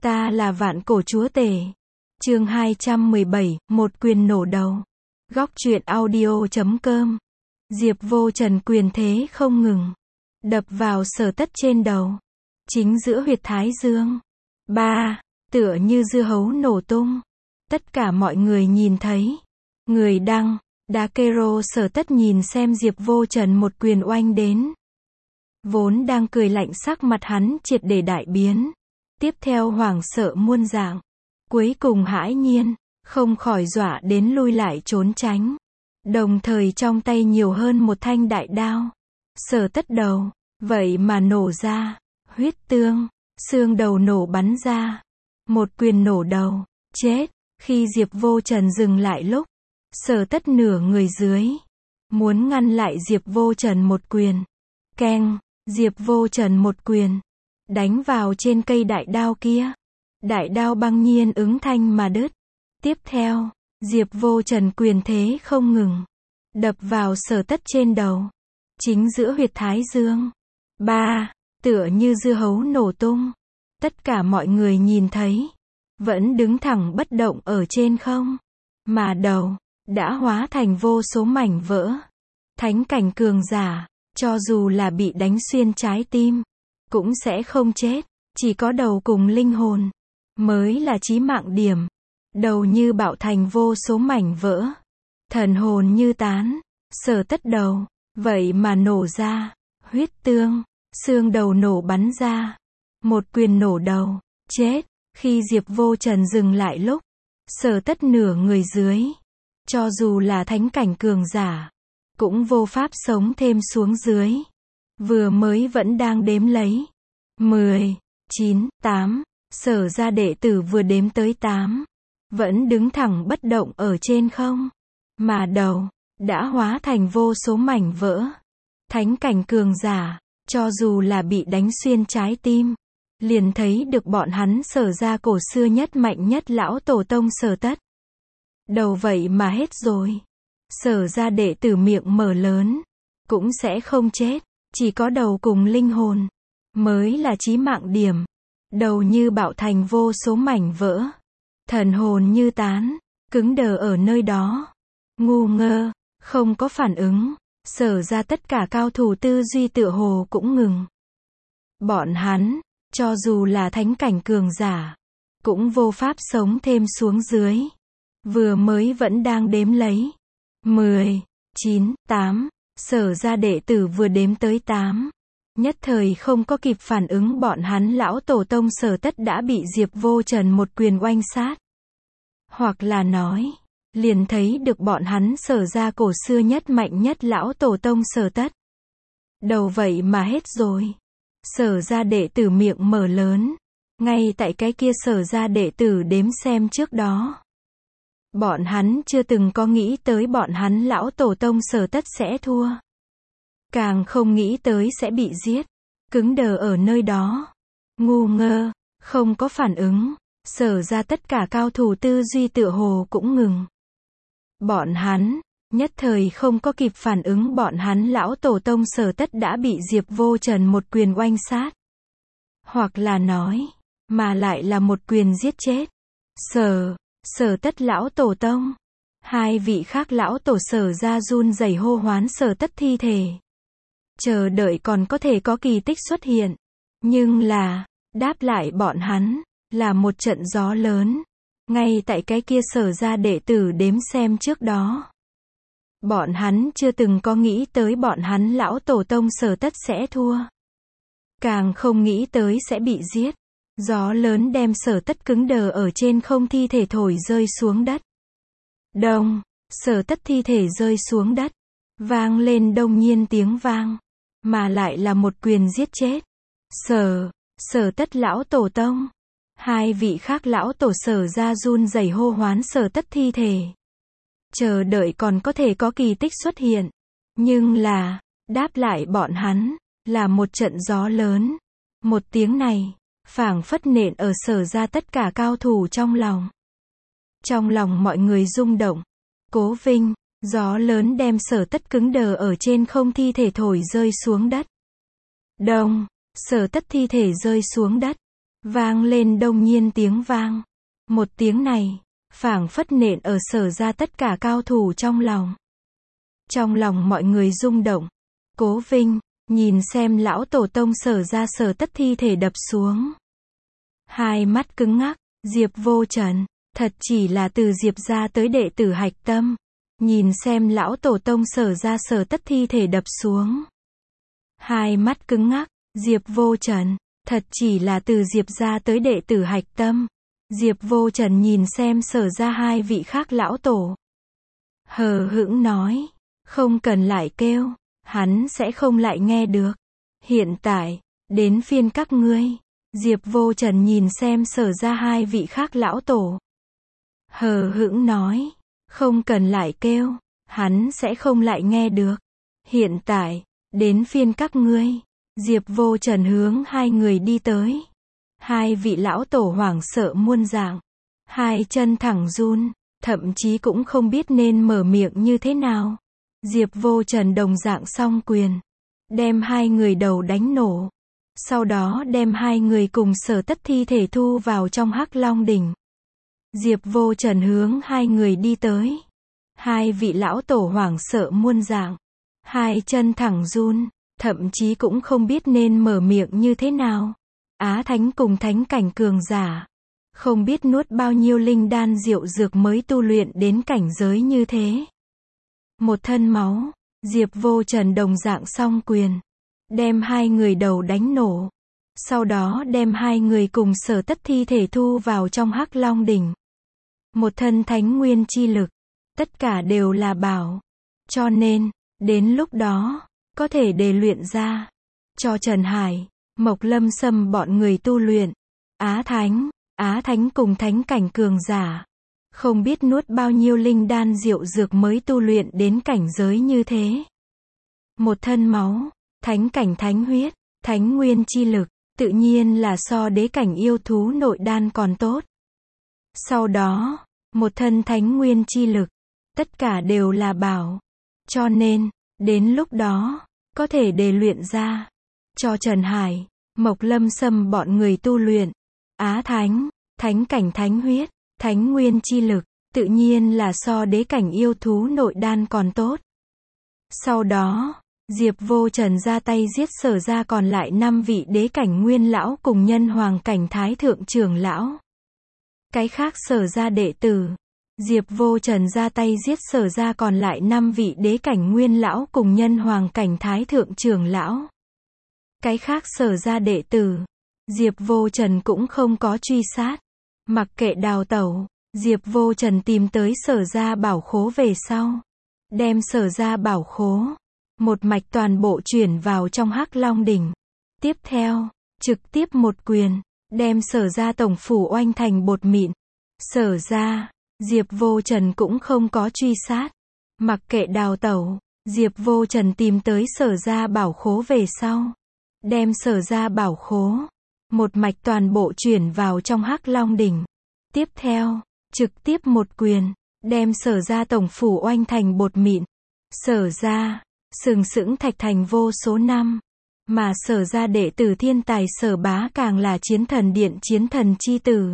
Ta là vạn cổ chúa tể. Chương 217, một quyền nổ đầu. Góc truyện audio.com. Diệp Vô Trần quyền thế không ngừng, đập vào Sở Tất trên đầu, chính giữa huyệt thái dương. Ba, tựa như dưa hấu nổ tung. Tất cả mọi người nhìn thấy. Người đăng, Đakero Sở Tất nhìn xem Diệp Vô Trần một quyền oanh đến. Vốn đang cười lạnh sắc mặt hắn triệt để đại biến. Tiếp theo hoảng sợ muôn dạng. Cuối cùng hãi nhiên, không khỏi dọa đến lui lại trốn tránh. Đồng thời trong tay nhiều hơn một thanh đại đao. Sở Tất đầu, vậy mà nổ ra. Huyết tương, xương đầu nổ bắn ra. Một quyền nổ đầu, chết. Khi Diệp Vô Trần dừng lại lúc, Sở Tất nửa người dưới, muốn ngăn lại Diệp Vô Trần một quyền. Keng, Diệp Vô Trần một quyền, đánh vào trên cây đại đao kia. Đại đao băng nhiên ứng thanh mà đứt. Tiếp theo, Diệp Vô Trần quyền thế không ngừng, đập vào Sở Tất trên đầu, chính giữa huyệt thái dương. Ba, tựa như dưa hấu nổ tung. Tất cả mọi người nhìn thấy, vẫn đứng thẳng bất động ở trên không, mà đầu đã hóa thành vô số mảnh vỡ. Thánh cảnh cường giả, cho dù là bị đánh xuyên trái tim, cũng sẽ không chết. Chỉ có đầu cùng linh hồn mới là chí mạng điểm. Đầu như bạo thành vô số mảnh vỡ, thần hồn như tán. Sở Tất đầu, vậy mà nổ ra. Huyết tương, xương đầu nổ bắn ra. Một quyền nổ đầu, chết. Khi Diệp Vô Trần dừng lại lúc, Sở Tất nửa người dưới, cho dù là thánh cảnh cường giả, cũng vô pháp sống thêm xuống dưới. Vừa mới vẫn đang đếm lấy. 10, 9, 8, Sở gia đệ tử vừa đếm tới 8. Vẫn đứng thẳng bất động ở trên không. Mà đầu, đã hóa thành vô số mảnh vỡ. Thánh cảnh cường giả, cho dù là bị đánh xuyên trái tim, liền thấy được bọn hắn Sở gia cổ xưa nhất mạnh nhất lão tổ tông Sở Tất. Đầu vậy mà hết rồi. Sở gia đệ tử miệng mở lớn, cũng sẽ không chết. Chỉ có đầu cùng linh hồn mới là chí mạng điểm. Đầu như bạo thành vô số mảnh vỡ, thần hồn như tán, cứng đờ ở nơi đó. Ngu ngơ, không có phản ứng. Sở ra tất cả cao thủ tư duy tựa hồ cũng ngừng. Bọn hắn, cho dù là thánh cảnh cường giả, cũng vô pháp sống thêm xuống dưới. Vừa mới vẫn đang đếm lấy. 10, 9, 8, Sở ra đệ tử vừa đếm tới 8. Nhất thời không có kịp phản ứng, bọn hắn lão tổ tông Sở Tất đã bị Diệp Vô Trần một quyền oanh sát. Hoặc là nói, liền thấy được bọn hắn Sở ra cổ xưa nhất mạnh nhất lão tổ tông Sở Tất. Đầu vậy mà hết rồi. Sở ra đệ tử miệng mở lớn. Ngay tại cái kia Sở ra đệ tử đếm xem trước đó, bọn hắn chưa từng có nghĩ tới bọn hắn lão tổ tông Sở Tất sẽ thua. Càng không nghĩ tới sẽ bị giết. Cứng đờ ở nơi đó. Ngu ngơ, không có phản ứng. Sở ra tất cả cao thủ tư duy tựa hồ cũng ngừng. Bọn hắn, nhất thời không có kịp phản ứng, bọn hắn lão tổ tông Sở Tất đã bị Diệp Vô Trần một quyền oanh sát. Hoặc là nói, mà lại là một quyền giết chết. Sở Tất lão tổ tông. Hai vị khác lão tổ Sở ra run rẩy hô hoán Sở Tất thi thể. Chờ đợi còn có thể có kỳ tích xuất hiện. Nhưng là, đáp lại bọn hắn, là một trận gió lớn. Ngay tại cái kia Sở ra đệ tử đếm xem trước đó, bọn hắn chưa từng có nghĩ tới bọn hắn lão tổ tông Sở Tất sẽ thua. Càng không nghĩ tới sẽ bị giết. Gió lớn đem Sở Tất cứng đờ ở trên không thi thể thổi rơi xuống đất. Đông, Sở Tất thi thể rơi xuống đất. Vang lên đông nhiên tiếng vang. Mà lại là một quyền giết chết. Sở Tất lão tổ tông. Hai vị khác lão tổ Sở ra run rẩy hô hoán Sở Tất thi thể. Chờ đợi còn có thể có kỳ tích xuất hiện. Nhưng là, đáp lại bọn hắn, là một trận gió lớn. Một tiếng này, phảng phất nện ở Sở ra tất cả cao thủ trong lòng. Trong lòng mọi người rung động. Cố Vinh, gió lớn đem Sở Tất cứng đờ ở trên không thi thể thổi rơi xuống đất. Đông, Sở Tất thi thể rơi xuống đất. Vang lên đông nhiên tiếng vang. Một tiếng này, phảng phất nện ở Sở gia tất cả cao thủ trong lòng. Trong lòng mọi người rung động. Cố Vinh, nhìn xem lão tổ tông Sở gia Sở Tất thi thể đập xuống. Hai mắt cứng ngắc, Diệp Vô Trần, thật chỉ là từ Diệp gia tới đệ tử hạch tâm. Nhìn xem lão tổ tông Sở gia Sở Tất thi thể đập xuống. Hai mắt cứng ngắc, Diệp Vô Trần, thật chỉ là từ Diệp gia tới đệ tử hạch tâm. Diệp Vô Trần nhìn xem Sở gia hai vị khác lão tổ. Hờ hững nói, không cần lại kêu, hắn sẽ không lại nghe được. Hiện tại, đến phiên các ngươi. Diệp Vô Trần nhìn xem Sở gia hai vị khác lão tổ. Hờ hững nói, không cần lại kêu, hắn sẽ không lại nghe được. Hiện tại, đến phiên các ngươi. Diệp Vô Trần hướng hai người đi tới. Hai vị lão tổ hoảng sợ muôn dạng. Hai chân thẳng run, thậm chí cũng không biết nên mở miệng như thế nào. Diệp Vô Trần đồng dạng song quyền. Đem hai người đầu đánh nổ. Sau đó đem hai người cùng Sở Tất thi thể thu vào trong Hắc Long đỉnh. Diệp Vô Trần hướng hai người đi tới. Hai vị lão tổ hoảng sợ muôn dạng. Hai chân thẳng run, thậm chí cũng không biết nên mở miệng như thế nào. Á Thánh cùng thánh cảnh cường giả. Không biết nuốt bao nhiêu linh đan diệu dược mới tu luyện đến cảnh giới như thế. Một thân máu, Diệp Vô Trần đồng dạng song quyền. Đem hai người đầu đánh nổ. Sau đó đem hai người cùng Sở Tất thi thể thu vào trong Hắc Long đỉnh. Một thân thánh nguyên chi lực. Tất cả đều là bảo. Cho nên, đến lúc đó, có thể đề luyện ra. Cho Trần Hải, Mộc Lâm Sâm bọn người tu luyện. Á Thánh cùng thánh cảnh cường giả. Không biết nuốt bao nhiêu linh đan diệu dược mới tu luyện đến cảnh giới như thế. Một thân máu, thánh cảnh thánh huyết, thánh nguyên chi lực, tự nhiên là so đế cảnh yêu thú nội đan còn tốt. Sau đó, một thân thánh nguyên chi lực, tất cả đều là bảo. Cho nên, đến lúc đó, có thể đề luyện ra. Cho Trần Hải, Mộc Lâm Sâm bọn người tu luyện. Á Thánh, thánh cảnh thánh huyết, thánh nguyên chi lực, tự nhiên là so đế cảnh yêu thú nội đan còn tốt. Sau đó, Diệp Vô Trần ra tay giết Sở gia còn lại 5 vị đế cảnh nguyên lão cùng nhân hoàng cảnh thái thượng trưởng lão. Cái khác Sở gia đệ tử. Diệp Vô Trần ra tay giết Sở gia còn lại 5 vị đế cảnh nguyên lão cùng nhân hoàng cảnh thái thượng trưởng lão. Cái khác Sở gia đệ tử. Diệp Vô Trần cũng không có truy sát. Mặc kệ đào tẩu, Diệp Vô Trần tìm tới Sở gia bảo khố về sau. Đem Sở gia bảo khố. Một mạch toàn bộ chuyển vào trong Hắc Long đỉnh. Tiếp theo, trực tiếp một quyền. Đem Sở gia tổng phủ oanh thành bột mịn. Sở gia, Diệp Vô Trần cũng không có truy sát. Mặc kệ đào tẩu, Diệp Vô Trần tìm tới Sở gia bảo khố về sau. Đem Sở gia bảo khố. Một mạch toàn bộ chuyển vào trong Hắc Long đỉnh. Tiếp theo, trực tiếp một quyền. Đem Sở gia tổng phủ oanh thành bột mịn. Sở gia, sừng sững thạch thành vô số năm. Mà Sở gia đệ tử thiên tài Sở Bá càng là chiến thần điện chiến thần chi tử.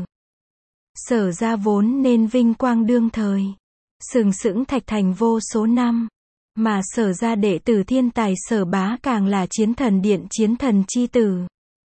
Sở gia vốn nên vinh quang đương thời. Sừng sững thạch thành vô số năm. Mà Sở gia đệ tử thiên tài Sở Bá càng là chiến thần điện chiến thần chi tử.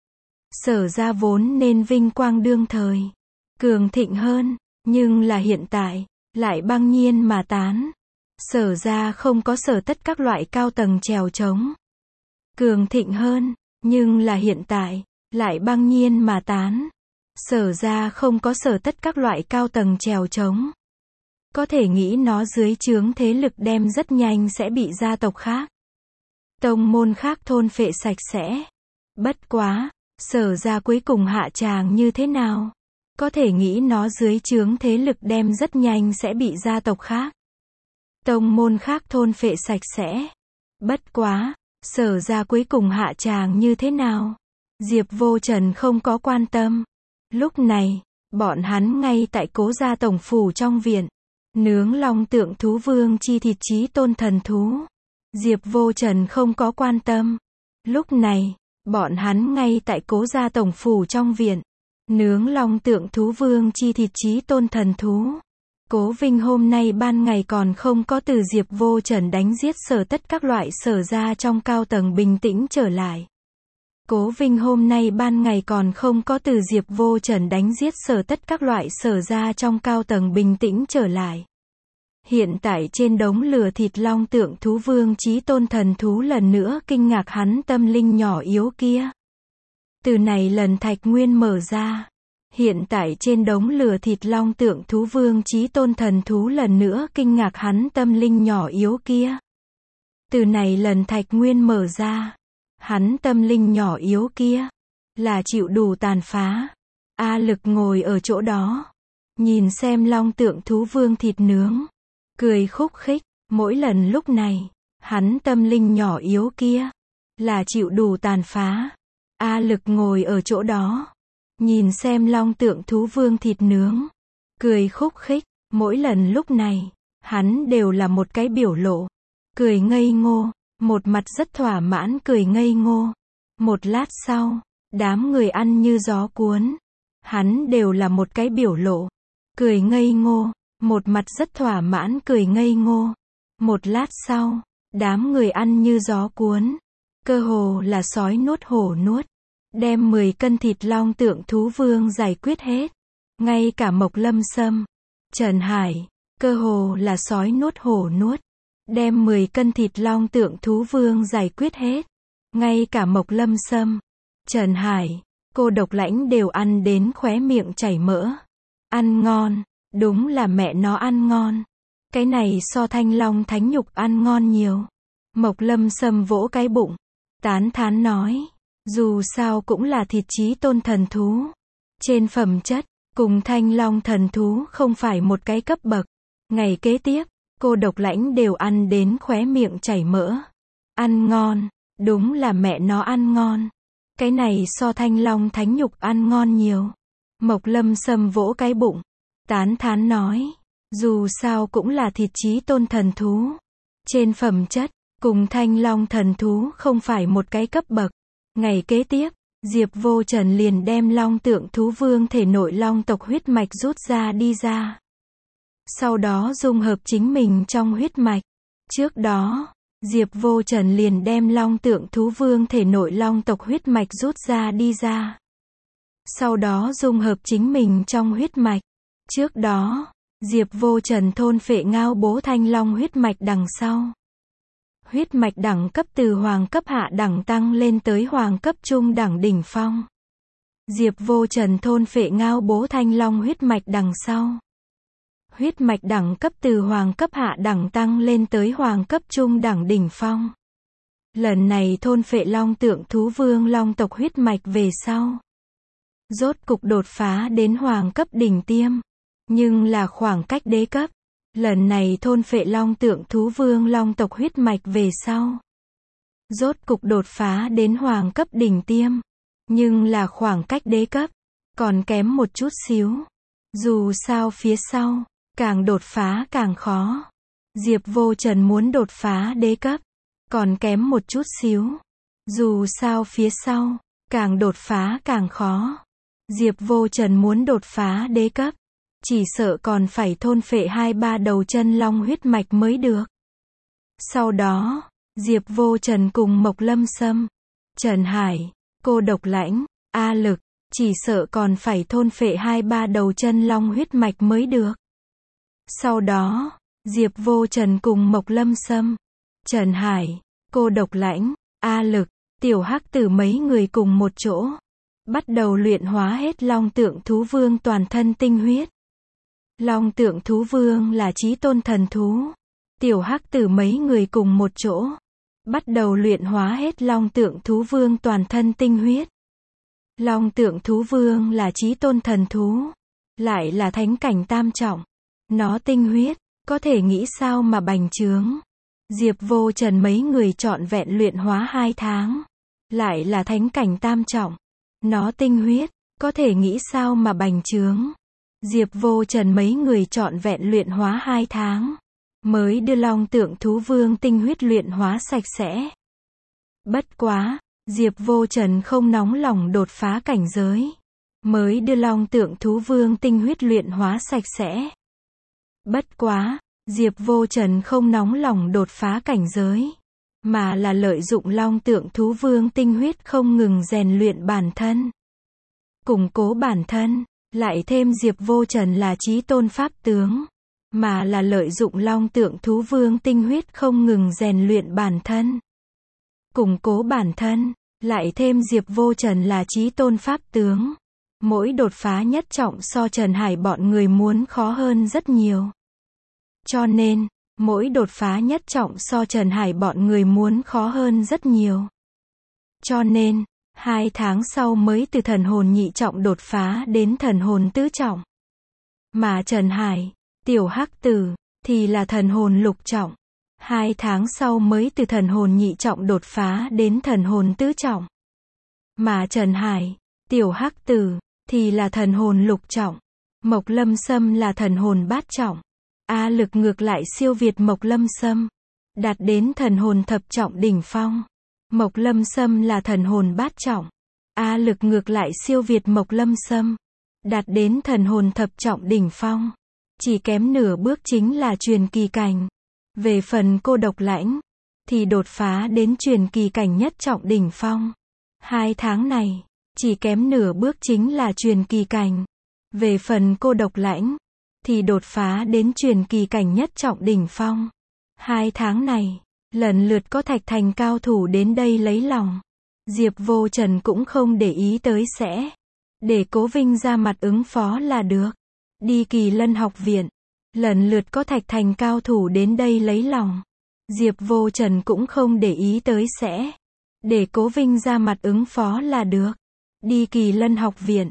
Sở gia vốn nên vinh quang đương thời. Cường thịnh hơn. Nhưng là hiện tại, lại băng nhiên mà tán. Sở gia không có Sở Tất các loại cao tầng trèo trống. Cường thịnh hơn. Nhưng là hiện tại, lại băng nhiên mà tán. Sở gia không có Sở Tất các loại cao tầng trèo trống. Có thể nghĩ nó dưới trướng thế lực đem rất nhanh sẽ bị gia tộc khác, tông môn khác thôn phệ sạch sẽ. Bất quá, Sở gia cuối cùng hạ tràng như thế nào? Có thể nghĩ nó dưới trướng thế lực đem rất nhanh sẽ bị gia tộc khác, tông môn khác thôn phệ sạch sẽ. Bất quá, Sở gia cuối cùng hạ tràng như thế nào? Diệp Vô Trần không có quan tâm. Lúc này, bọn hắn ngay tại Cố gia tổng phủ trong viện, nướng long tượng thú vương chi thịt chí tôn thần thú. Diệp Vô Trần không có quan tâm. Lúc này, bọn hắn ngay tại Cố gia tổng phủ trong viện, Nướng long tượng thú vương chi thịt chí tôn thần thú. Cố Vinh hôm nay ban ngày còn không có từ Diệp Vô Trần đánh giết sở tất các loại sở ra trong cao tầng bình tĩnh trở lại. Cố Vinh hôm nay ban ngày còn không có từ Diệp Vô Trần đánh giết sở tất các loại sở ra trong cao tầng bình tĩnh trở lại. Hiện tại trên đống lửa thịt long tượng thú vương chí tôn thần thú lần nữa kinh ngạc hắn tâm linh nhỏ yếu kia. Từ này lần Thạch Nguyên mở ra. Hiện tại trên đống lửa thịt long tượng thú vương chí tôn thần thú lần nữa kinh ngạc hắn tâm linh nhỏ yếu kia. Từ này lần Thạch Nguyên mở ra. Hắn tâm linh nhỏ yếu kia. Là chịu đủ tàn phá. A Lực ngồi ở chỗ đó. Nhìn xem long tượng thú vương thịt nướng. Cười khúc khích. Mỗi lần lúc này. Hắn tâm linh nhỏ yếu kia. Là chịu đủ tàn phá. A Lực ngồi ở chỗ đó. Nhìn xem long tượng thú vương thịt nướng. Cười khúc khích. Mỗi lần lúc này. Hắn đều là một cái biểu lộ. Cười ngây ngô. Một mặt rất thỏa mãn cười ngây ngô. Một lát sau. Đám người ăn như gió cuốn. Hắn đều là một cái biểu lộ. Cười ngây ngô. Một mặt rất thỏa mãn cười ngây ngô. Một lát sau. Đám người ăn như gió cuốn. Cơ hồ là sói nuốt hổ nuốt. Đem 10 cân thịt long tượng thú vương giải quyết hết. Ngay cả Mộc Lâm Sâm, Trần Hải, cơ hồ là sói nuốt hổ nuốt. Đem 10 cân thịt long tượng thú vương giải quyết hết. Ngay cả Mộc Lâm Sâm, Trần Hải, Cô Độc Lãnh đều ăn đến khóe miệng chảy mỡ. Ăn ngon, đúng là mẹ nó ăn ngon. Cái này so Thanh Long Thánh Nhục ăn ngon nhiều. Mộc Lâm Sâm vỗ cái bụng, tán thán nói. Dù sao cũng là thịt chí tôn thần thú. Trên phẩm chất, cùng Thanh Long thần thú không phải một cái cấp bậc. Ngày kế tiếp, Cô Độc Lãnh đều ăn đến khóe miệng chảy mỡ. Ăn ngon, đúng là mẹ nó ăn ngon. Cái này so Thanh Long Thánh Nhục ăn ngon nhiều. Mộc Lâm Sâm vỗ cái bụng, tán thán nói. Dù sao cũng là thịt chí tôn thần thú. Trên phẩm chất, cùng Thanh Long thần thú không phải một cái cấp bậc. Ngày kế tiếp, Diệp Vô Trần liền đem long tượng thú vương thể nội long tộc huyết mạch rút ra đi ra. Sau đó dung hợp chính mình trong huyết mạch. Trước đó, Diệp Vô Trần liền đem long tượng thú vương thể nội long tộc huyết mạch rút ra đi ra. Sau đó dung hợp chính mình trong huyết mạch. Trước đó, Diệp Vô Trần thôn phệ ngao bố thanh long huyết mạch đằng sau. Huyết mạch đẳng cấp từ hoàng cấp hạ đẳng tăng lên tới hoàng cấp trung đẳng đỉnh phong. Diệp Vô Trần thôn phệ ngao bố thanh long huyết mạch đằng sau. Huyết mạch đẳng cấp từ hoàng cấp hạ đẳng tăng lên tới hoàng cấp trung đẳng đỉnh phong. Lần này thôn phệ long tượng thú vương long tộc huyết mạch về sau. Rốt cục đột phá đến hoàng cấp đỉnh tiêm. Nhưng là khoảng cách đế cấp. Lần này thôn phệ long tượng thú vương long tộc huyết mạch về sau. Rốt cục đột phá đến hoàng cấp đỉnh tiêm. Nhưng là khoảng cách đế cấp. Còn kém một chút xíu. Dù sao phía sau, càng đột phá càng khó. Diệp Vô Trần muốn đột phá đế cấp. Còn kém một chút xíu. Dù sao phía sau, càng đột phá càng khó. Diệp Vô Trần muốn đột phá đế cấp. Chỉ sợ còn phải thôn phệ 2-3 đầu chân long huyết mạch mới được. Sau đó, Diệp Vô Trần cùng Mộc Lâm Sâm, Trần Hải, Cô Độc Lãnh, A Lực, chỉ sợ còn phải thôn phệ 2-3 đầu chân long huyết mạch mới được. Sau đó, Diệp Vô Trần cùng Mộc Lâm Sâm, Trần Hải, Cô Độc Lãnh, A Lực, Tiểu Hắc Tử mấy người cùng một chỗ. Bắt đầu luyện hóa hết long tượng thú vương toàn thân tinh huyết. Long tượng thú vương là chí tôn thần thú. Tiểu Hắc Tử mấy người cùng một chỗ. Bắt đầu luyện hóa hết long tượng thú vương toàn thân tinh huyết. Long tượng thú vương là chí tôn thần thú. Lại là thánh cảnh tam trọng. Nó tinh huyết, có thể nghĩ sao mà bành trướng. Diệp Vô Trần mấy người trọn vẹn luyện hóa 2 tháng. Lại là thánh cảnh tam trọng. Nó tinh huyết, có thể nghĩ sao mà bành trướng. Diệp Vô Trần mấy người trọn vẹn luyện hóa 2 tháng. Mới đưa long tượng thú vương tinh huyết luyện hóa sạch sẽ. Bất quá, Diệp Vô Trần không nóng lòng đột phá cảnh giới. mới đưa Long Tượng Thú Vương tinh huyết luyện hóa sạch sẽ. Bất quá, Diệp Vô Trần không nóng lòng đột phá cảnh giới, mà là lợi dụng Long Tượng Thú Vương tinh huyết không ngừng rèn luyện bản thân, củng cố bản thân, lại thêm Diệp Vô Trần là chí tôn pháp tướng, mà là lợi dụng Long Tượng Thú Vương tinh huyết không ngừng rèn luyện bản thân, củng cố bản thân, lại thêm Diệp Vô Trần là chí tôn pháp tướng. Mỗi đột phá nhất trọng so Trần Hải bọn người muốn khó hơn rất nhiều. Cho nên, mỗi đột phá nhất trọng so Trần Hải bọn người muốn khó hơn rất nhiều. Cho nên, 2 tháng sau mới từ thần hồn nhị trọng đột phá đến thần hồn tứ trọng. Mà Trần Hải, tiểu hắc tử, thì là thần hồn lục trọng. 2 tháng sau mới từ thần hồn nhị trọng đột phá đến thần hồn tứ trọng. Mà Trần Hải, tiểu hắc tử, thì là thần hồn lục trọng. Mộc Lâm Sâm là thần hồn bát trọng. A Lực ngược lại siêu việt Mộc Lâm Sâm, đạt đến thần hồn thập trọng đỉnh phong. Mộc Lâm Sâm là thần hồn bát trọng. A Lực ngược lại siêu việt Mộc Lâm Sâm, đạt đến thần hồn thập trọng đỉnh phong. Chỉ kém nửa bước chính là truyền kỳ cảnh. Về phần Cô Độc Lãnh, thì đột phá đến truyền kỳ cảnh nhất trọng đỉnh phong. 2 tháng này, chỉ kém nửa bước chính là truyền kỳ cảnh. Về phần Cô Độc Lãnh, thì đột phá đến truyền kỳ cảnh nhất trọng đỉnh phong. 2 tháng này, lần lượt có Thạch Thành cao thủ đến đây lấy lòng. Diệp Vô Trần cũng không để ý tới sẽ. Để Cố Vinh ra mặt ứng phó là được. Đi Kỳ Lân học viện, lần lượt có Thạch Thành cao thủ đến đây lấy lòng. Diệp Vô Trần cũng không để ý tới sẽ. Để Cố Vinh ra mặt ứng phó là được. Đi Kỳ Lân học viện.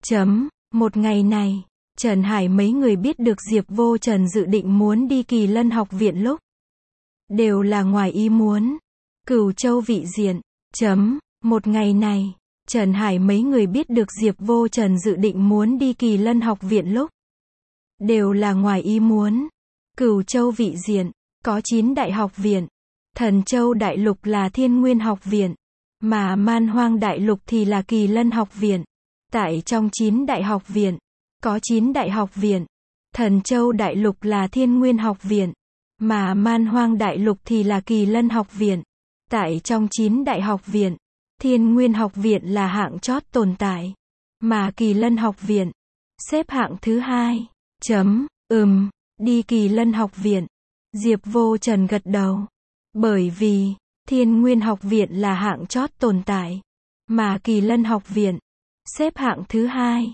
Một ngày này, Trần Hải mấy người biết được Diệp Vô Trần dự định muốn đi Kỳ Lân học viện lúc đều là ngoài ý muốn. Cửu Châu vị diện. Một ngày này, Trần Hải mấy người biết được Diệp Vô Trần dự định muốn đi Kỳ Lân học viện lúc đều là ngoài ý muốn. Cửu Châu vị diện, có 9 đại học viện. Thần Châu đại lục là Thiên Nguyên học viện, mà Man Hoang đại lục thì là Kỳ Lân học viện. Tại trong 9 đại học viện, có 9 đại học viện. Thần Châu đại lục là Thiên Nguyên học viện, mà Man Hoang đại lục thì là Kỳ Lân học viện. Tại trong 9 đại học viện, Thiên Nguyên học viện là hạng chót tồn tại, mà Kỳ Lân học viện xếp hạng thứ 2. Đi Kỳ Lân học viện. Diệp Vô Trần gật đầu. Bởi vì, Thiên Nguyên học viện là hạng chót tồn tại, mà Kỳ Lân học viện xếp hạng thứ 2.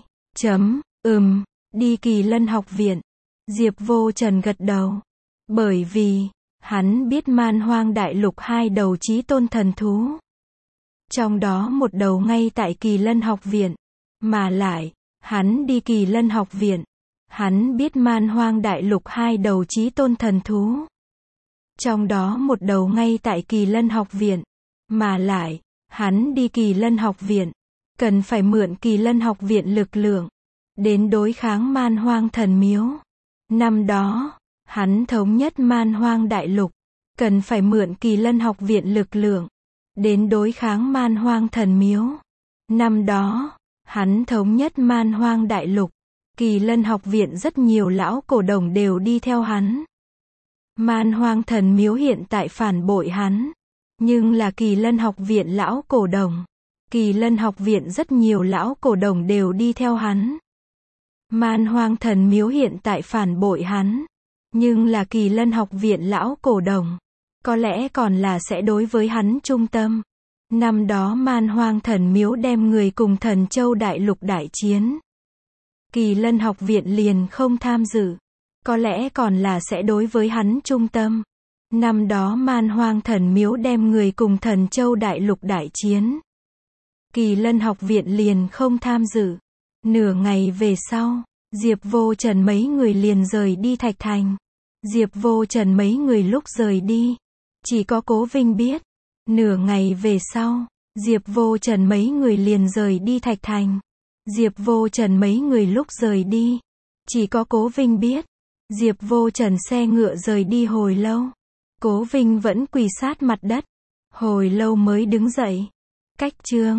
Đi Kỳ Lân học viện. Diệp Vô Trần gật đầu. Bởi vì, hắn biết Man Hoang đại lục 2 đầu chí tôn thần thú. Trong đó một đầu ngay tại Kỳ Lân học viện. Mà lại, hắn đi Kỳ Lân học viện. Hắn biết Man Hoang đại lục 2 đầu chí tôn thần thú. Trong đó một đầu ngay tại Kỳ Lân học viện. Mà lại, hắn đi Kỳ Lân học viện. Cần phải mượn Kỳ Lân học viện lực lượng đến đối kháng Man Hoang thần miếu. Năm đó, hắn thống nhất Man Hoang đại lục. Cần phải mượn Kỳ Lân học viện lực lượng đến đối kháng Man Hoang thần miếu. Năm đó, hắn thống nhất Man Hoang đại lục. Kỳ Lân học viện rất nhiều lão cổ đồng đều đi theo hắn. Man Hoang thần miếu hiện tại phản bội hắn, nhưng là Kỳ Lân học viện lão cổ đồng. Kỳ Lân học viện rất nhiều lão cổ đồng đều đi theo hắn. Man Hoang thần miếu hiện tại phản bội hắn, nhưng là Kỳ Lân học viện lão cổ đồng, có lẽ còn là sẽ đối với hắn trung tâm. Năm đó Man Hoang thần miếu đem người cùng Thần Châu đại lục đại chiến. Kỳ Lân học viện liền không tham dự, có lẽ còn là sẽ đối với hắn trung tâm. Năm đó Man Hoang thần miếu đem người cùng Thần Châu đại lục đại chiến. Kỳ Lân học viện liền không tham dự. Nửa ngày về sau, Diệp Vô Trần mấy người liền rời đi Thạch Thành. Diệp Vô Trần mấy người lúc rời đi, chỉ có Cố Vinh biết. Nửa ngày về sau, Diệp Vô Trần mấy người liền rời đi Thạch Thành. Diệp Vô Trần mấy người lúc rời đi, chỉ có Cố Vinh biết. Diệp Vô Trần xe ngựa rời đi hồi lâu. Cố Vinh vẫn quỳ sát mặt đất, hồi lâu mới đứng dậy. Cách chương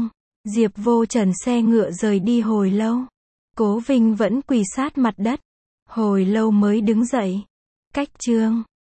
Diệp Vô Trần xe ngựa rời đi hồi lâu. Cố Vinh vẫn quỳ sát mặt đất. Hồi lâu mới đứng dậy. Cách chương